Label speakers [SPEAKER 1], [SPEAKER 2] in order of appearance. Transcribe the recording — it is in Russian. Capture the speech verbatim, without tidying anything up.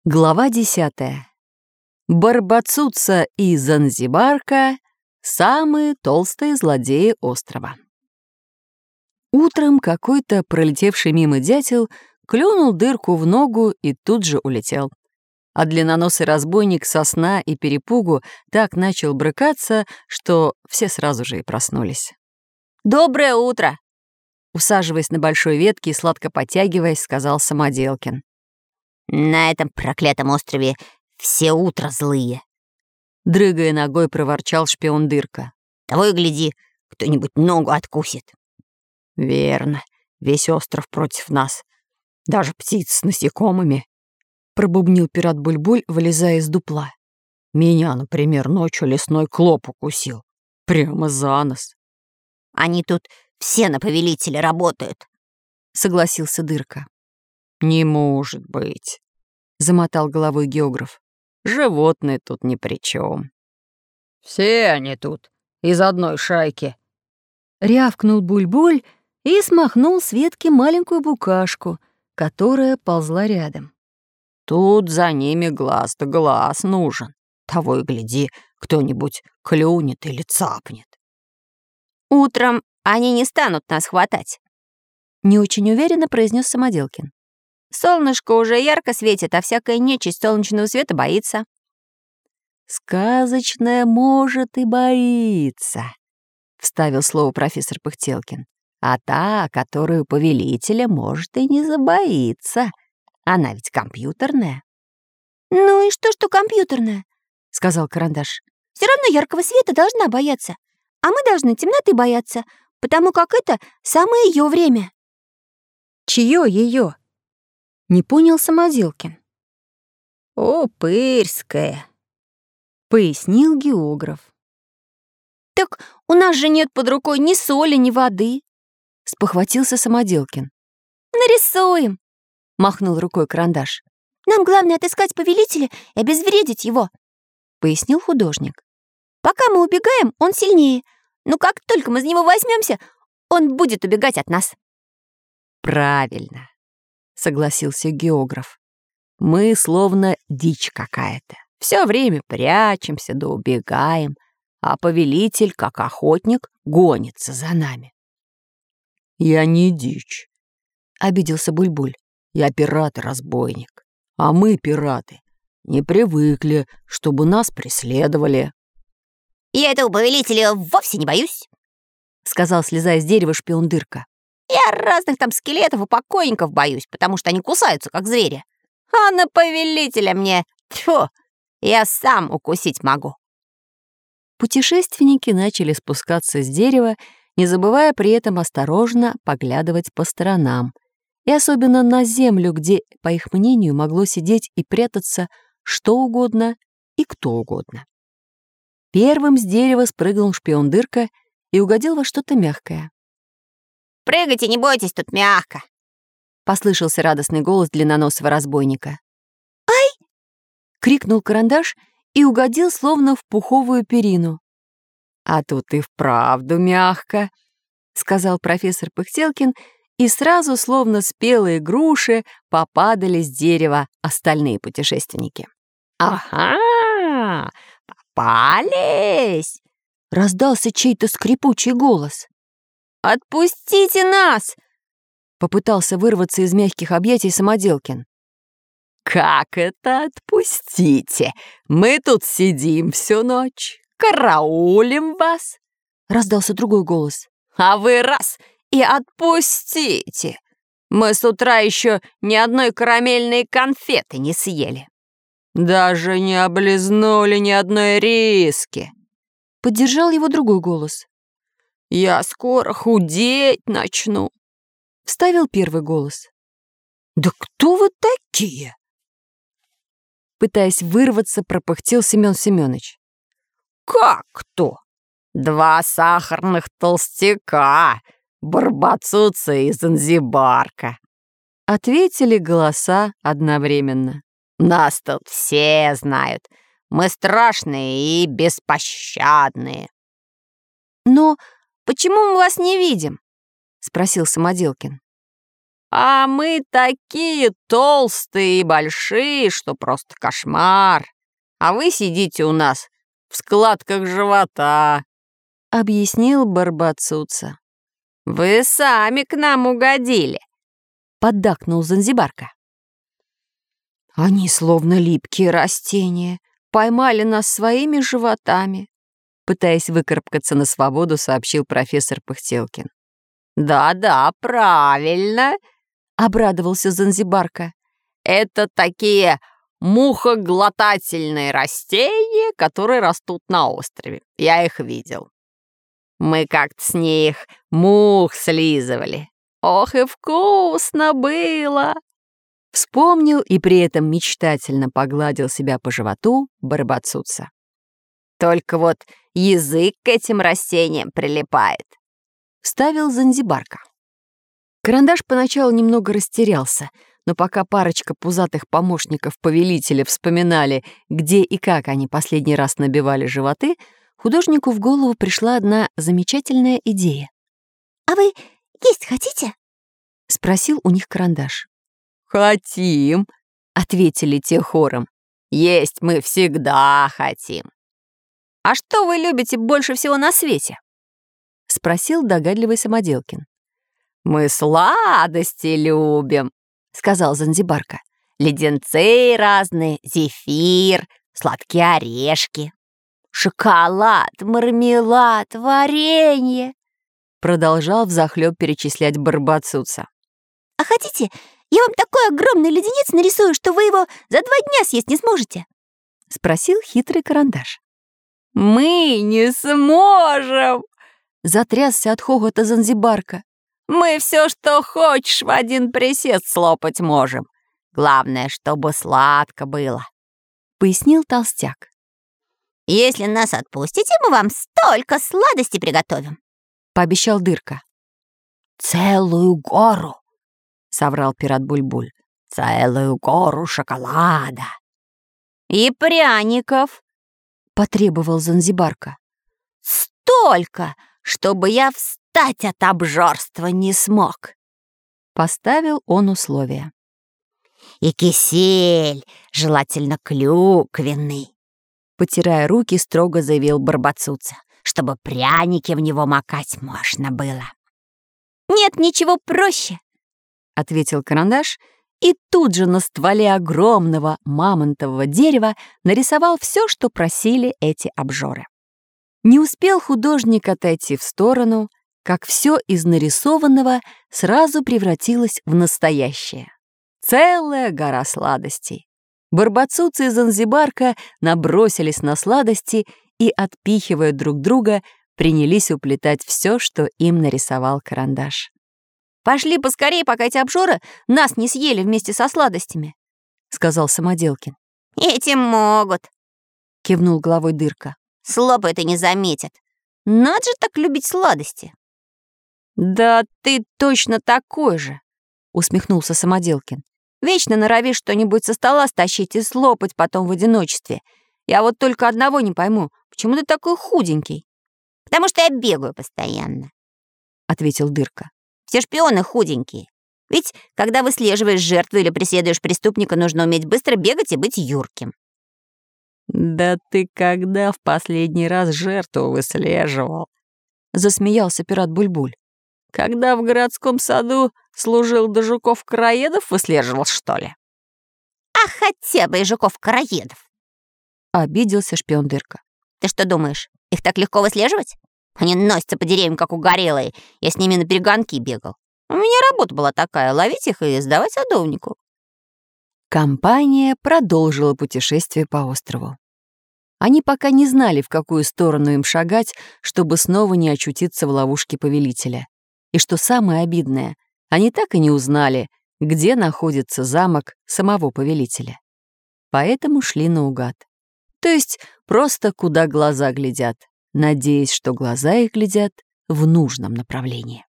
[SPEAKER 1] Глава десятая. Барбацуца и Занзибарка — самые толстые злодеи острова. Утром какой-то пролетевший мимо дятел клюнул дырку в ногу и тут же улетел. А длинноносый разбойник со сна и перепугу так начал брыкаться, что все сразу же и проснулись. «Доброе утро!» Усаживаясь на большой ветке и сладко потягиваясь, сказал Самоделкин.
[SPEAKER 2] «На этом проклятом острове все утро злые»,
[SPEAKER 1] — дрыгая ногой проворчал шпион Дырка.
[SPEAKER 2] «Того и гляди, кто-нибудь ногу откусит».
[SPEAKER 1] «Верно, весь остров против нас. Даже птиц с насекомыми», — пробубнил пират Буль-Буль, вылезая из дупла. «Меня, например, ночью лесной клоп укусил. Прямо за нос».
[SPEAKER 2] «Они тут все на повелителя работают»,
[SPEAKER 1] — согласился Дырка. «Не может быть», — замотал головой географ. «Животные тут ни при чем». «Все они тут из одной шайки», — рявкнул Буль-Буль и смахнул с ветки маленькую букашку, которая ползла рядом. «Тут за ними глаз да глаз нужен. Того и гляди, кто-нибудь клюнет или цапнет».
[SPEAKER 2] «Утром они не станут нас хватать»,
[SPEAKER 1] — не очень уверенно произнес Самоделкин.
[SPEAKER 2] «Солнышко уже ярко светит, а всякая нечисть солнечного света боится».
[SPEAKER 1] «Сказочная может и боится», — вставил слово профессор Пыхтелкин. «А та, которую повелителя, может и не забоится. Она ведь компьютерная».
[SPEAKER 2] «Ну и что, что компьютерная?»
[SPEAKER 1] — сказал Карандаш.
[SPEAKER 2] «Все равно яркого света должна бояться, а мы должны темноты бояться, потому как это самое ее время».
[SPEAKER 1] «Чье ее?» — не понял Самоделкин.
[SPEAKER 2] «Упырское»,
[SPEAKER 1] — пояснил географ.
[SPEAKER 2] «Так у нас же нет под рукой ни соли, ни воды»,
[SPEAKER 1] — спохватился Самоделкин.
[SPEAKER 2] «Нарисуем»,
[SPEAKER 1] — махнул рукой Карандаш.
[SPEAKER 2] «Нам главное отыскать повелителя и обезвредить его»,
[SPEAKER 1] — пояснил художник.
[SPEAKER 2] «Пока мы убегаем, он сильнее, но как только мы за него возьмемся, он будет убегать от нас».
[SPEAKER 1] «Правильно», — согласился географ. «Мы словно дичь какая-то. Все время прячемся да убегаем, а повелитель, как охотник, гонится за нами». «Я не дичь», — обиделся Буль-Буль. «Я пират и разбойник. А мы, пираты, не привыкли, чтобы нас преследовали».
[SPEAKER 2] «Я этого повелителя вовсе не боюсь»,
[SPEAKER 1] — сказал, слезая с дерева, шпион Дырка.
[SPEAKER 2] «Я разных там скелетов и покойников боюсь, потому что они кусаются, как звери. А на повелителя мне, тьфу, я сам укусить могу».
[SPEAKER 1] Путешественники начали спускаться с дерева, не забывая при этом осторожно поглядывать по сторонам, и особенно на землю, где, по их мнению, могло сидеть и прятаться что угодно и кто угодно. Первым с дерева спрыгнул шпион Дырка и угодил во что-то мягкое.
[SPEAKER 2] «Прыгайте, не бойтесь, тут мягко»,
[SPEAKER 1] — послышался радостный голос длинноносого разбойника.
[SPEAKER 2] «Ай!»
[SPEAKER 1] — крикнул Карандаш и угодил словно в пуховую перину. «А тут и вправду мягко», — сказал профессор Пыхтелкин, и сразу, словно спелые груши, попадали с дерева остальные путешественники.
[SPEAKER 2] «Ага, попались!»
[SPEAKER 1] — раздался чей-то скрипучий голос.
[SPEAKER 2] «Отпустите нас!»
[SPEAKER 1] — попытался вырваться из мягких объятий Самоделкин. «Как это отпустите? Мы тут сидим всю ночь, караулим вас!» — раздался другой голос.
[SPEAKER 2] «А вы раз и отпустите! Мы с утра еще ни одной карамельной конфеты не съели!»
[SPEAKER 1] «Даже не облизнули ни одной риски!» — поддержал его другой голос. «Я скоро худеть начну!» — вставил первый голос. «Да кто вы такие?» Пытаясь вырваться, пропыхтел Семен Семенович.
[SPEAKER 2] «Как кто? Два сахарных толстяка, Барбацуца и Занзибарка»,
[SPEAKER 1] — ответили голоса одновременно.
[SPEAKER 2] «Нас тут все знают. Мы страшные и беспощадные».
[SPEAKER 1] «Но почему мы вас не видим?» — спросил Самоделкин.
[SPEAKER 2] А мы такие толстые и большие, что просто кошмар. А вы сидите у нас в складках живота», —
[SPEAKER 1] объяснил Барбацуца.
[SPEAKER 2] «Вы сами к нам угодили», —
[SPEAKER 1] поддакнул Занзибарка. «Они словно липкие растения, поймали нас своими животами», — пытаясь выкарабкаться на свободу, сообщил профессор Пыхтелкин.
[SPEAKER 2] «Да-да, правильно», — обрадовался Занзибарка. «Это такие мухоглотательные растения, которые растут на острове. Я их видел. Мы как-то с них мух слизывали. Ох, и вкусно было!»
[SPEAKER 1] Вспомнил и при этом мечтательно погладил себя по животу Барбацуца.
[SPEAKER 2] «Только вот язык к этим растениям прилипает», —
[SPEAKER 1] вставил Занзибарка. Карандаш поначалу немного растерялся, но пока парочка пузатых помощников повелителя вспоминали, где и как они последний раз набивали животы, художнику в голову пришла одна замечательная идея.
[SPEAKER 3] «А вы есть хотите?»
[SPEAKER 1] — спросил у них Карандаш.
[SPEAKER 2] «Хотим», — ответили те хором. «Есть мы всегда хотим». «А что вы любите больше всего на свете?»
[SPEAKER 1] — спросил догадливый Самоделкин.
[SPEAKER 2] «Мы сладости любим», — сказал Занзибарка. «Леденцы разные, зефир, сладкие орешки, шоколад, мармелад, варенье», — продолжал взахлёб перечислять Барбацуца.
[SPEAKER 3] «А хотите, я вам такой огромный леденец нарисую, что вы его за два дня съесть не сможете?»
[SPEAKER 1] — спросил хитрый Карандаш.
[SPEAKER 2] «Мы не сможем!»
[SPEAKER 1] — затрясся от хохота Занзибарка.
[SPEAKER 2] «Мы все, что хочешь, в один присест слопать можем. Главное, чтобы сладко было», —
[SPEAKER 1] пояснил толстяк.
[SPEAKER 3] «Если нас отпустите, мы вам столько сладостей приготовим»,
[SPEAKER 1] — пообещал Дырка.
[SPEAKER 3] «Целую гору»,
[SPEAKER 1] — соврал пират Бульбуль.
[SPEAKER 3] «Целую гору шоколада».
[SPEAKER 2] «И пряников»,
[SPEAKER 1] — потребовал Занзибарка.
[SPEAKER 3] «Столько, чтобы я встать от обжорства не смог»,
[SPEAKER 1] — поставил он условие.
[SPEAKER 3] «И кисель, желательно клюквенный», —
[SPEAKER 1] потирая руки, строго заявил Барбацуца,
[SPEAKER 3] «чтобы пряники в него макать можно было».
[SPEAKER 2] «Нет ничего проще»,
[SPEAKER 1] — ответил Карандаш, и тут же на стволе огромного мамонтового дерева нарисовал все, что просили эти обжоры. Не успел художник отойти в сторону, как все из нарисованного сразу превратилось в настоящее. Целая гора сладостей. Барбацуца и Занзибарка набросились на сладости и, отпихивая друг друга, принялись уплетать все, что им нарисовал Карандаш.
[SPEAKER 2] «Пошли поскорее, пока эти обжоры нас не съели вместе со сладостями»,
[SPEAKER 1] — сказал Самоделкин.
[SPEAKER 2] «Эти могут»,
[SPEAKER 1] — кивнул головой Дырка.
[SPEAKER 2] «Слопают и не заметят. Надо же так любить сладости». «Да ты точно такой же», — усмехнулся Самоделкин. «Вечно норовишь что-нибудь со стола стащить и слопать потом в одиночестве. Я вот только одного не пойму, почему ты такой худенький?»
[SPEAKER 3] «Потому что я бегаю постоянно»,
[SPEAKER 1] — ответил Дырка.
[SPEAKER 3] «Все шпионы худенькие. Ведь, когда выслеживаешь жертву или преследуешь преступника, нужно уметь быстро бегать и быть юрким».
[SPEAKER 2] «Да ты когда в последний раз жертву выслеживал?» — засмеялся пират Бульбуль. «Когда в городском саду служил до жуков-караедов выслеживал, что ли?»
[SPEAKER 3] «А хотя бы и жуков-караедов!»
[SPEAKER 1] — обиделся шпион Дырка.
[SPEAKER 3] «Ты что думаешь, их так легко выслеживать? Они носятся по деревьям, как угорелые. Я с ними на перегонки бегал. У меня работа была такая — ловить их и сдавать садовнику».
[SPEAKER 1] Компания продолжила путешествие по острову. Они пока не знали, в какую сторону им шагать, чтобы снова не очутиться в ловушке повелителя. И что самое обидное, они так и не узнали, где находится замок самого повелителя. Поэтому шли наугад. То есть просто куда глаза глядят, надеясь, что глаза их глядят в нужном направлении.